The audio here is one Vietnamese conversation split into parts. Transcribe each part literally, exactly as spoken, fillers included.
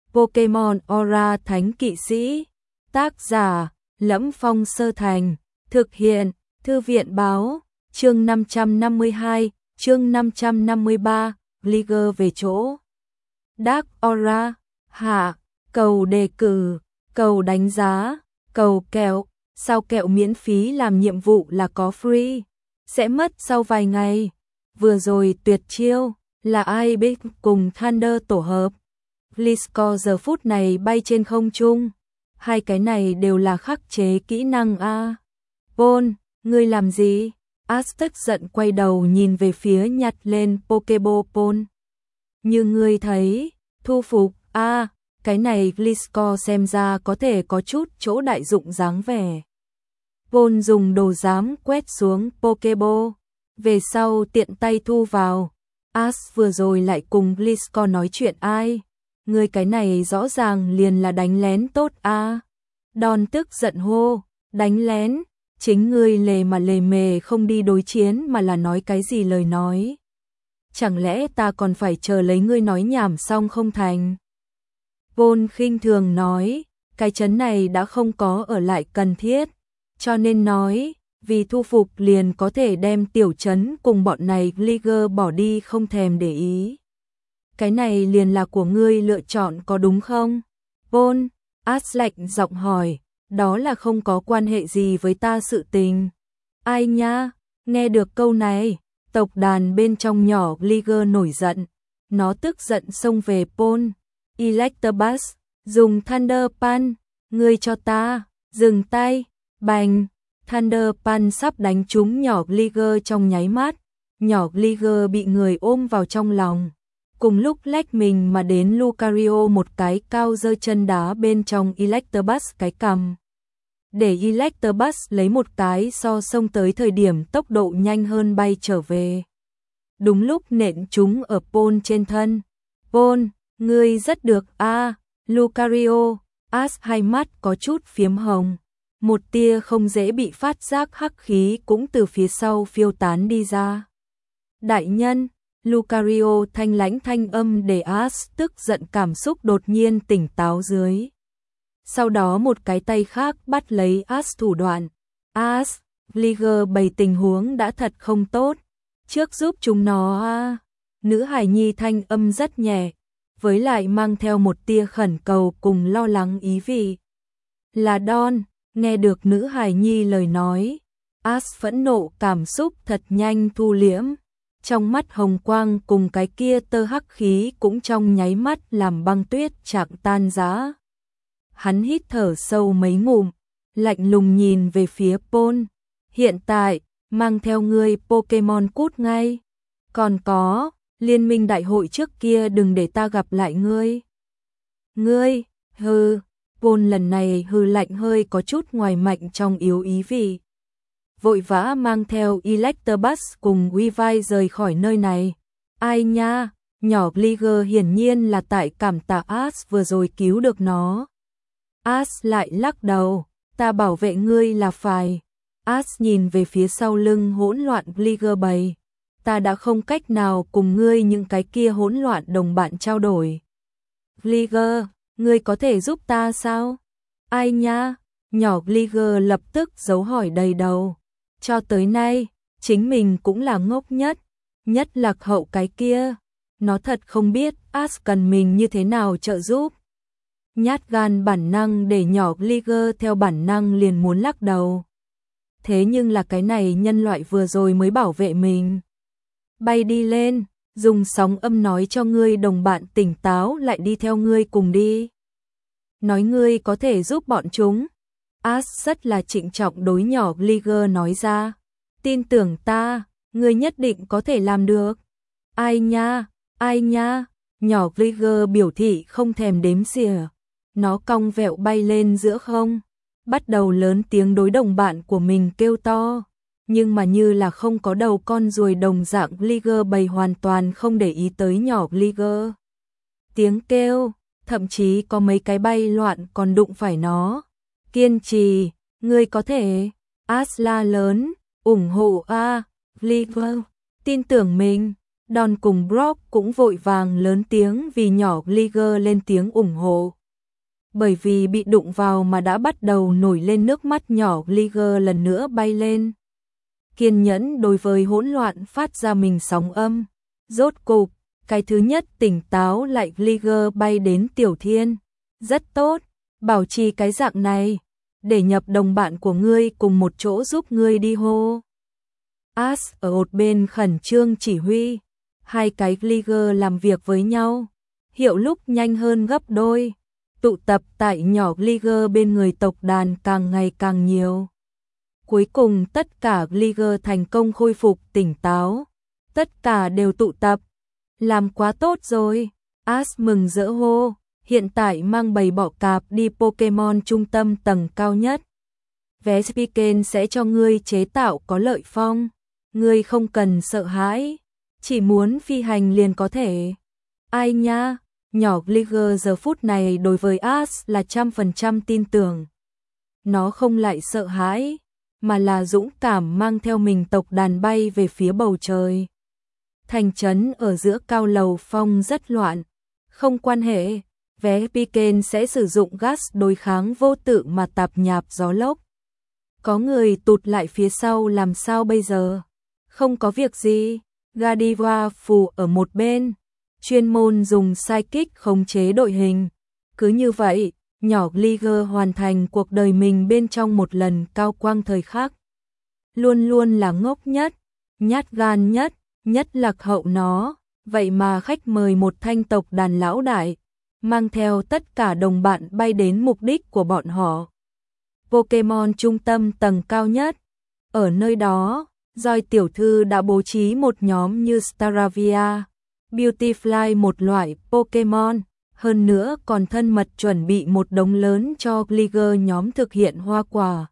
Pokemon Aura Thánh Kỵ Sĩ. Tác giả Lẫm Phong Sơ Thành. Thực hiện Thư viện Báo. Chương năm trăm năm mươi hai, chương năm trăm năm mươi ba, Gligar về chỗ. Dark Aura. Hạ. Cầu đề cử, cầu đánh giá, cầu kẹo. Sao kẹo miễn phí làm nhiệm vụ là có free. Sẽ mất sau vài ngày. Vừa rồi tuyệt chiêu là ai biết cùng Thunder tổ hợp. Gliscor giờ phút này bay trên không trung. Hai cái này đều là khắc chế kỹ năng a. Pôn, ngươi làm gì? Ash tức giận quay đầu nhìn về phía nhặt lên Pokéball Pôn. Như ngươi thấy, thu phục a, cái này Gliscor xem ra có thể có chút chỗ đại dụng dáng vẻ. Pôn dùng đồ giám quét xuống Pokéball, về sau tiện tay thu vào. Ash vừa rồi lại cùng Gliscor nói chuyện ai? Người cái này rõ ràng liền là đánh lén tốt a. Đòn tức giận hô, đánh lén, chính ngươi lề mà lề mề không đi đối chiến mà là nói cái gì lời nói. Chẳng lẽ ta còn phải chờ lấy ngươi nói nhảm xong không thành? Pôn khinh thường nói, cái chấn này đã không có ở lại cần thiết, cho nên nói, vì thu phục liền có thể đem tiểu chấn cùng bọn này Gligar bỏ đi không thèm để ý. Cái này liền là của ngươi lựa chọn có đúng không? Pôn, Ash lạnh giọng hỏi, đó là không có quan hệ gì với ta sự tình. Ai nha, nghe được câu này, tộc đàn bên trong nhỏ Gligar nổi giận. Nó tức giận xông về Pôn. Electabuzz, dùng Thunder Punch, ngươi cho ta, dừng tay, bành. Thunder Punch sắp đánh trúng nhỏ Gligar trong nháy mắt. Nhỏ Gligar bị người ôm vào trong lòng. Cùng lúc lách mình mà đến Lucario một cái cao giơ chân đá bên trong Electabuzz cái cằm. Để Electabuzz lấy một cái so xông tới thời điểm tốc độ nhanh hơn bay trở về. Đúng lúc nện chúng ở Pôn trên thân. Pôn, ngươi rất được a. À, Lucario. Ash hai mắt có chút phiếm hồng. Một tia không dễ bị phát giác hắc khí cũng từ phía sau phiêu tán đi ra. Đại nhân, Lucario thanh lãnh thanh âm để Ash tức giận cảm xúc đột nhiên tỉnh táo dưới. Sau đó một cái tay khác bắt lấy Ash thủ đoạn. Ash, Gligar bày tình huống đã thật không tốt. Trước giúp chúng nó a. Nữ hài nhi thanh âm rất nhẹ, với lại mang theo một tia khẩn cầu cùng lo lắng ý vị. Là Don, nghe được nữ hài nhi lời nói. Ash phẫn nộ cảm xúc thật nhanh thu liễm. Trong mắt hồng quang cùng cái kia tơ hắc khí cũng trong nháy mắt làm băng tuyết chạm tan rã. Hắn hít thở sâu mấy ngụm, lạnh lùng nhìn về phía Pôn. Hiện tại, mang theo ngươi Pokemon cút ngay. Còn có, liên minh đại hội trước kia đừng để ta gặp lại ngươi. Ngươi, hừ, Pôn lần này hừ lạnh hơi có chút ngoài mạnh trong yếu ý vị. Vội vã mang theo Electabuzz cùng Weavile rời khỏi nơi này. Ai nha, nhỏ Gligar hiển nhiên là tại cảm tạ Ash vừa rồi cứu được nó. Ash lại lắc đầu, ta bảo vệ ngươi là phải. Ash nhìn về phía sau lưng hỗn loạn Gligar bầy. Ta đã không cách nào cùng ngươi những cái kia hỗn loạn đồng bạn trao đổi. Gligar, ngươi có thể giúp ta sao? Ai nha, nhỏ Gligar lập tức dấu hỏi đầy đầu. Cho tới nay, chính mình cũng là ngốc nhất, nhất lạc hậu cái kia. Nó thật không biết Ash cần mình như thế nào trợ giúp. Nhát gan bản năng để nhỏ Gligar theo bản năng liền muốn lắc đầu. Thế nhưng là cái này nhân loại vừa rồi mới bảo vệ mình. Bay đi lên, dùng sóng âm nói cho ngươi đồng bạn tỉnh táo lại đi theo ngươi cùng đi. Nói ngươi có thể giúp bọn chúng. Ash rất là trịnh trọng đối nhỏ Gligar nói ra. Tin tưởng ta, ngươi nhất định có thể làm được. Ai nha, ai nha, nhỏ Gligar biểu thị không thèm đếm xỉa. Nó cong vẹo bay lên giữa không, bắt đầu lớn tiếng đối đồng bạn của mình kêu to. Nhưng mà như là không có đầu con ruồi đồng dạng Gligar bầy hoàn toàn không để ý tới nhỏ Gligar. Tiếng kêu, thậm chí có mấy cái bay loạn còn đụng phải nó. Kiên trì, ngươi có thể. Ash la lớn, ủng hộ a, Gligar, tin tưởng mình. Don cùng Brock cũng vội vàng lớn tiếng vì nhỏ Liger lên tiếng ủng hộ. Bởi vì bị đụng vào mà đã bắt đầu nổi lên nước mắt, nhỏ Liger lần nữa bay lên. Kiên nhẫn đối với hỗn loạn phát ra mình sóng âm. Rốt cục, cái thứ nhất tỉnh táo lại, Liger bay đến Tiểu Thiên. Rất tốt, bảo trì cái dạng này, để nhập đồng bạn của ngươi cùng một chỗ giúp ngươi đi hô. Ash ở một bên khẩn trương chỉ huy. Hai cái Liger làm việc với nhau, hiệu lúc nhanh hơn gấp đôi. Tụ tập tại nhỏ Liger bên người tộc đàn càng ngày càng nhiều. Cuối cùng tất cả Liger thành công khôi phục tỉnh táo. Tất cả đều tụ tập. Làm quá tốt rồi. Ash mừng rỡ hô. Hiện tại mang bầy bọ cạp đi Pokemon trung tâm tầng cao nhất. Vé Spiken sẽ cho ngươi chế tạo có lợi phong. Ngươi không cần sợ hãi. Chỉ muốn phi hành liền có thể. Ai nha, nhỏ Liger giờ phút này đối với Ash là trăm phần trăm tin tưởng. Nó không lại sợ hãi, mà là dũng cảm mang theo mình tộc đàn bay về phía bầu trời. Thành trấn ở giữa cao lầu phong rất loạn, không quan hệ, vé Piken sẽ sử dụng gas đối kháng vô tự mà tạp nhạp gió lốc. Có người tụt lại phía sau làm sao bây giờ? Không có việc gì. Godiva phù ở một bên, chuyên môn dùng psychic khống chế đội hình. Cứ như vậy, nhỏ Liger hoàn thành cuộc đời mình bên trong một lần cao quang thời khắc. Luôn luôn là ngốc nhất, nhát gan nhất, nhất lạc hậu nó, vậy mà khách mời một thanh tộc đàn lão đại, mang theo tất cả đồng bạn bay đến mục đích của bọn họ. Pokemon trung tâm tầng cao nhất, ở nơi đó. Joy tiểu thư đã bố trí một nhóm như Staravia, Beautifly, một loại Pokemon, hơn nữa còn thân mật chuẩn bị một đống lớn cho Liger nhóm thực hiện hoa quả.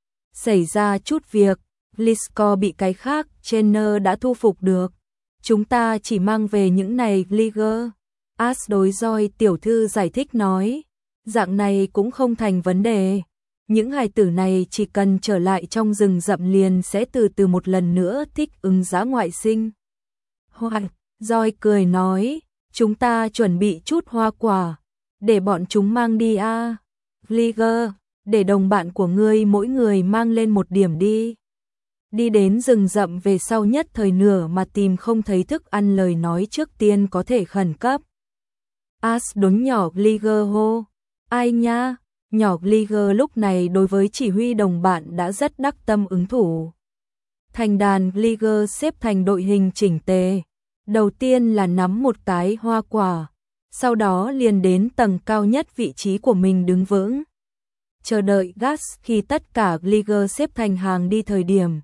Xảy ra chút việc, Gliscor bị cái khác trainer đã thu phục được. Chúng ta chỉ mang về những này Liger. Ash đối Joy tiểu thư giải thích nói, dạng này cũng không thành vấn đề. Những hài tử này chỉ cần trở lại trong rừng rậm liền sẽ từ từ một lần nữa thích ứng dã ngoại sinh. Hoa, Joy cười nói, chúng ta chuẩn bị chút hoa quả, để bọn chúng mang đi a. À. Liger, để đồng bạn của ngươi mỗi người mang lên một điểm đi. Đi đến rừng rậm về sau nhất thời nửa mà tìm không thấy thức ăn, lời nói trước tiên có thể khẩn cấp. Ash đốn nhỏ Liger hô, ai nha? Nhỏ Liger lúc này đối với chỉ huy đồng bạn đã rất đắc tâm ứng thủ. Thành đàn Liger xếp thành đội hình chỉnh tề. Đầu tiên là nắm một cái hoa quả, sau đó liền đến tầng cao nhất vị trí của mình đứng vững. Chờ đợi gas khi tất cả Liger xếp thành hàng đi thời điểm.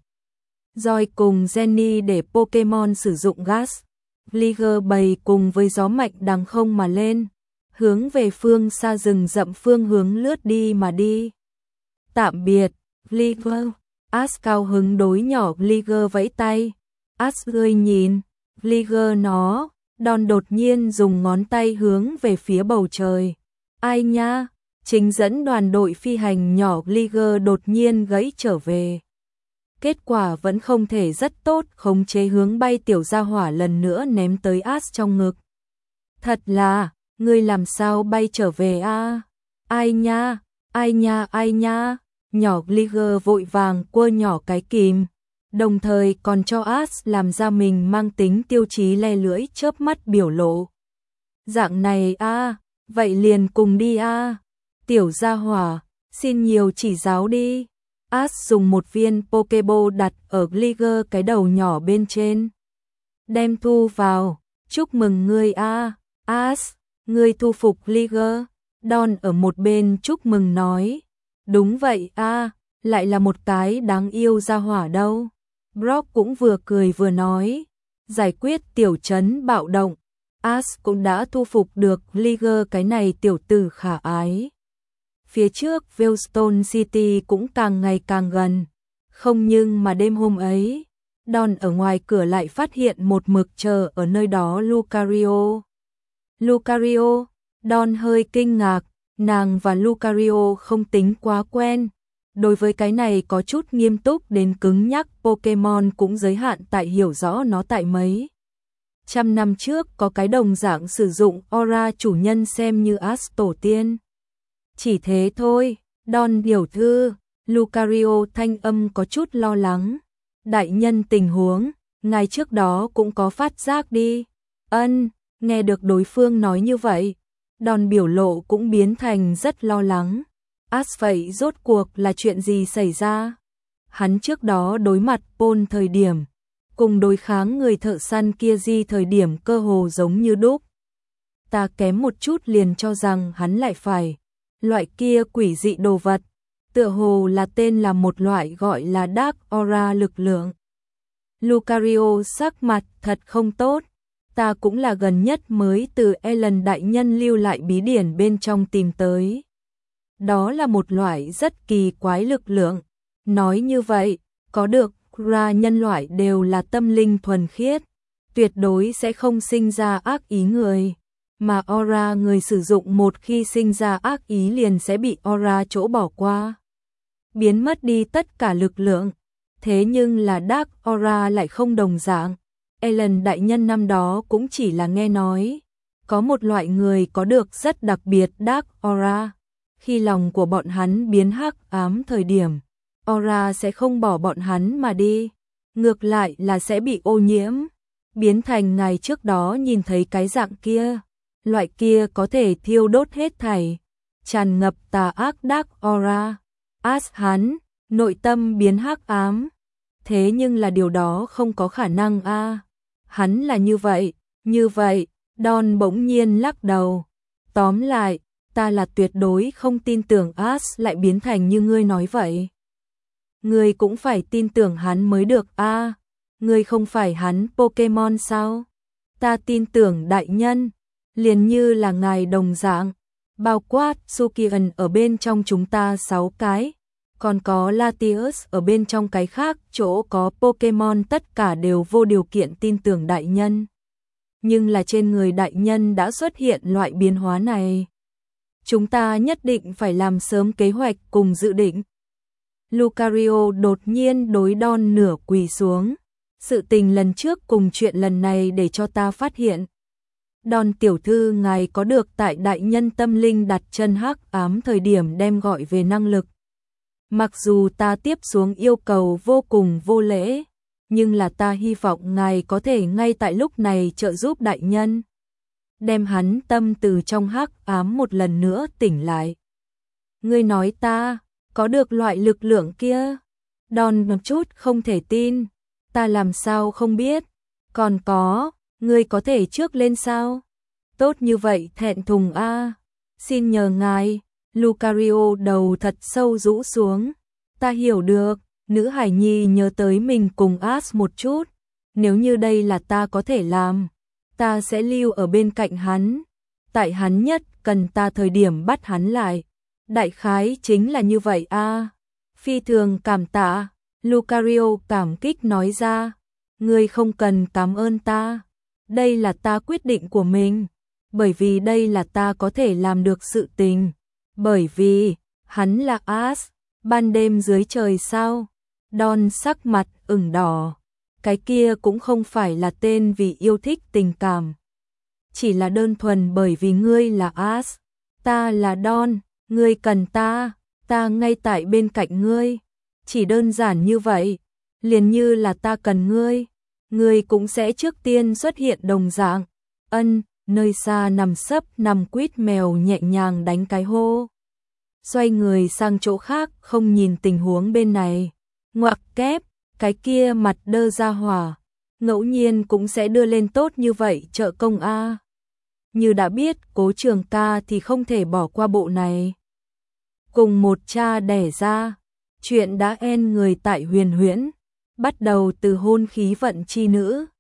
Joy cùng Jenny để Pokemon sử dụng gas. Liger bầy cùng với gió mạnh đằng không mà lên. Hướng về phương xa rừng rậm phương hướng lướt đi mà đi. Tạm biệt, Liger. Ash cao hứng đối nhỏ Liger vẫy tay. Ash ơi nhìn, Liger nó, Don đột nhiên dùng ngón tay hướng về phía bầu trời. Ai nha, chính dẫn đoàn đội phi hành nhỏ Liger đột nhiên gãy trở về. Kết quả vẫn không thể rất tốt, khống chế hướng bay tiểu gia hỏa lần nữa ném tới Ash trong ngực. Thật là, ngươi làm sao bay trở về a? À? Ai nha, ai nha, ai nha. Nhỏ Liger vội vàng quơ nhỏ cái kìm, đồng thời còn cho Ash làm ra mình mang tính tiêu chí le lưỡi chớp mắt biểu lộ. Dạng này a, à, vậy liền cùng đi a. À. Tiểu gia hỏa, xin nhiều chỉ giáo đi. Ash dùng một viên Pokeball đặt ở Liger cái đầu nhỏ bên trên. Đem thu vào, chúc mừng ngươi a, à. Ash, ngươi thu phục Liger. Don ở một bên chúc mừng nói. Đúng vậy a, à, lại là một cái đáng yêu gia hỏa đâu. Brock cũng vừa cười vừa nói. Giải quyết tiểu trấn bạo động. Ash cũng đã thu phục được Liger cái này tiểu tử khả ái. Phía trước Veilstone City cũng càng ngày càng gần. Không nhưng mà đêm hôm ấy, Don ở ngoài cửa lại phát hiện một mực chờ ở nơi đó Lucario. Lucario, Don hơi kinh ngạc, nàng và Lucario không tính quá quen. Đối với cái này có chút nghiêm túc đến cứng nhắc Pokemon cũng giới hạn tại hiểu rõ nó tại mấy. Trăm năm trước có cái đồng dạng sử dụng aura chủ nhân xem như As tổ tiên. Chỉ thế thôi, Don điều thư, Lucario thanh âm có chút lo lắng. Đại nhân tình huống, ngài trước đó cũng có phát giác đi. Ân, nghe được đối phương nói như vậy, Don biểu lộ cũng biến thành rất lo lắng. As vậy rốt cuộc là chuyện gì xảy ra? Hắn trước đó đối mặt Paul thời điểm, cùng đối kháng người thợ săn kia di thời điểm cơ hồ giống như đúc. Ta kém một chút liền cho rằng hắn lại phải. Loại kia quỷ dị đồ vật, tựa hồ là tên là một loại gọi là Dark Aura lực lượng. Lucario sắc mặt thật không tốt. Ta cũng là gần nhất mới từ Ellen đại nhân lưu lại bí điển bên trong tìm tới. Đó là một loại rất kỳ quái lực lượng. Nói như vậy, có được ra nhân loại đều là tâm linh thuần khiết, tuyệt đối sẽ không sinh ra ác ý người. Mà aura người sử dụng một khi sinh ra ác ý liền sẽ bị aura chỗ bỏ qua, biến mất đi tất cả lực lượng. Thế nhưng là Dark Aura lại không đồng dạng. Ellen đại nhân năm đó cũng chỉ là nghe nói, có một loại người có được rất đặc biệt Dark Aura. Khi lòng của bọn hắn biến hắc ám thời điểm, aura sẽ không bỏ bọn hắn mà đi, ngược lại là sẽ bị ô nhiễm, biến thành ngày trước đó nhìn thấy cái dạng kia. Loại kia có thể thiêu đốt hết thảy, tràn ngập tà ác Dark Aura. As hắn, nội tâm biến hắc ám. Thế nhưng là điều đó không có khả năng a. À. Hắn là như vậy, như vậy, Don bỗng nhiên lắc đầu. Tóm lại, ta là tuyệt đối không tin tưởng As lại biến thành như ngươi nói vậy. Ngươi cũng phải tin tưởng hắn mới được a. À. Ngươi không phải hắn Pokemon sao? Ta tin tưởng đại nhân, liền như là ngài đồng dạng, bao quát Sukian ở bên trong chúng ta sáu cái, còn có Latios ở bên trong cái khác, chỗ có Pokemon tất cả đều vô điều kiện tin tưởng đại nhân. Nhưng là trên người đại nhân đã xuất hiện loại biến hóa này. Chúng ta nhất định phải làm sớm kế hoạch cùng dự định. Lucario đột nhiên đối Don nửa quỳ xuống. Sự tình lần trước cùng chuyện lần này để cho ta phát hiện. Don tiểu thư ngài có được tại đại nhân tâm linh đặt chân hắc ám thời điểm đem gọi về năng lực. Mặc dù ta tiếp xuống yêu cầu vô cùng vô lễ, nhưng là ta hy vọng ngài có thể ngay tại lúc này trợ giúp đại nhân, đem hắn tâm từ trong hắc ám một lần nữa tỉnh lại. Ngươi nói ta có được loại lực lượng kia? Don một chút không thể tin. Ta làm sao không biết? Còn có, ngươi có thể trước lên sao? Tốt như vậy thẹn thùng a. À. Xin nhờ ngài. Lucario đầu thật sâu rũ xuống. Ta hiểu được, nữ hải nhi nhớ tới mình cùng As một chút. Nếu như đây là ta có thể làm, ta sẽ lưu ở bên cạnh hắn. Tại hắn nhất cần ta thời điểm bắt hắn lại. Đại khái chính là như vậy a. À. Phi thường cảm tạ. Lucario cảm kích nói ra. Ngươi không cần cảm ơn ta. Đây là ta quyết định của mình. Bởi vì đây là ta có thể làm được sự tình. Bởi vì, hắn là As, ban đêm dưới trời sao? Don sắc mặt ửng đỏ. Cái kia cũng không phải là tên vì yêu thích tình cảm. Chỉ là đơn thuần bởi vì ngươi là As. Ta là Don, ngươi cần ta, ta ngay tại bên cạnh ngươi. Chỉ đơn giản như vậy, liền như là ta cần ngươi. Ngươi cũng sẽ trước tiên xuất hiện đồng dạng. Ân, nơi xa nằm sấp nằm quýt mèo nhẹ nhàng đánh cái hô. Xoay người sang chỗ khác không nhìn tình huống bên này. Ngoặc kép, cái kia mặt đơ ra hỏa. Ngẫu nhiên cũng sẽ đưa lên tốt như vậy trợ công a. Như đã biết Cố Trường ca thì không thể bỏ qua bộ này. Cùng một cha đẻ ra, chuyện đã en người tại huyền huyễn. Bắt đầu từ hôn khí vận chi nữ.